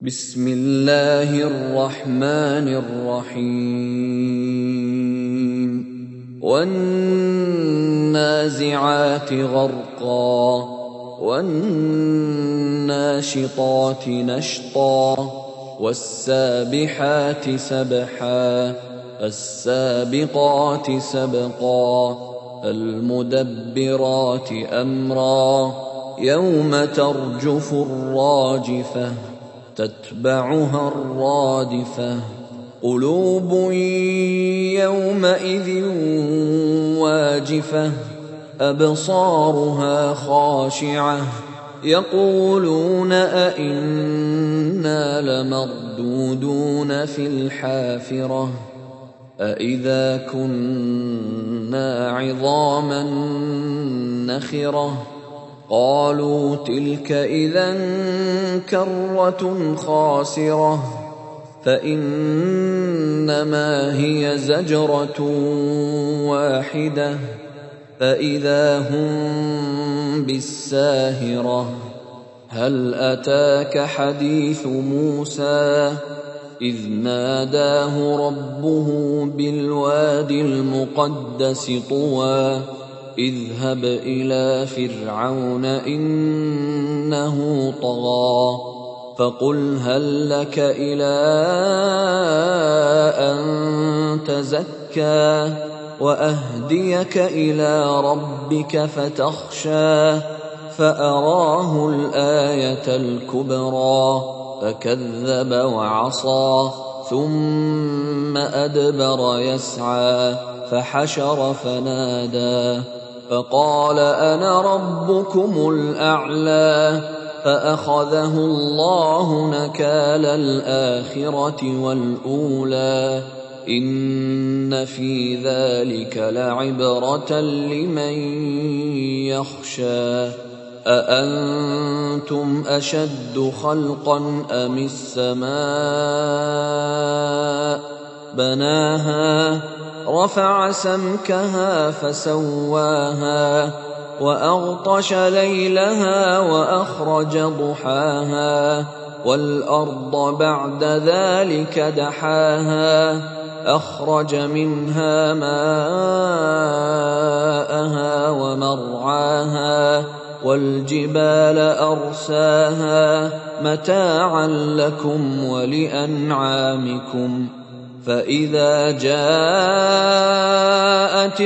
بسم الله الرحمن الرحيم والنازعات غرقا والناشطات نشطا والسابحات سبحا السابقات سبقا المدبرات أمرا يوم ترجف الراجفة تتبعها الرادفة قلوب يومئذ واجفة أبصارها خاشعة يقولون أئنا لمردودون في الحافرة أئذا كنا عظاما نخرة قالوا تلك إذا كرة خاسرة فإنما هي زجرة واحدة فإذا هم بالساهرة هل أتاك حديث موسى إذ ناداه ربه بالواد المقدس طوى اذهب إلى فرعون إنه طغى فقل هل لك إلى أن تزكى وأهديك إلى ربك فتخشى فأراه الآية الكبرى فكذب وعصى ثم أدبر يسعى فحشر فنادى فقال أنا ربكم الأعلى فأخذه الله نكال الآخرة والأولى إن في ذلك لعبرة لمن يخشى أأنتم أشد خلقا أم السماء بناها رفع سمكها فسواها وأغطش ليلها وأخرج ضحاها والأرض بعد ذلك دحاها أخرج منها ماءها ومرعاها والجبال أرساها متاعا لكم ولأنعامكم فإذا جاءت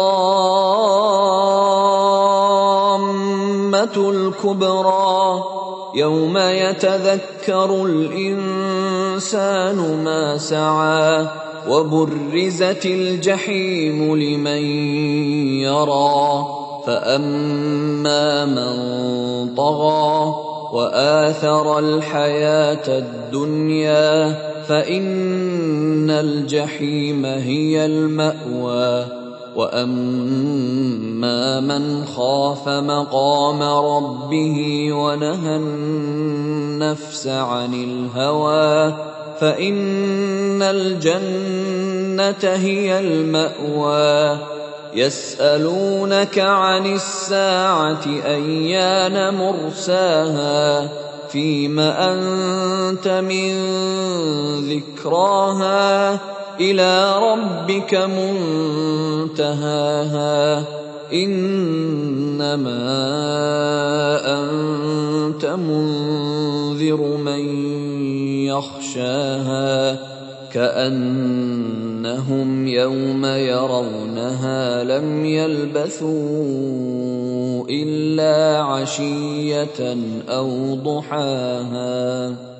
الطامة الكبرى يوم يتذكر الإنسان ما سعى وبرزت الجحيم لمن يرى فأما من طغى وآثر الحياة الدنيا فإن الجحيم هي المأوى وأما من خاف مقام ربه ونهى النفس عن الهوى فإن الجنة هي المأوى يسألونك عن الساعة أيان مرساها فيم أنت من ذكراها إلى ربك منتهاها إنما أنت منذر من يخشاها كأنهم يوم يرونها لم يلبثوا إلا عشية أو ضحاها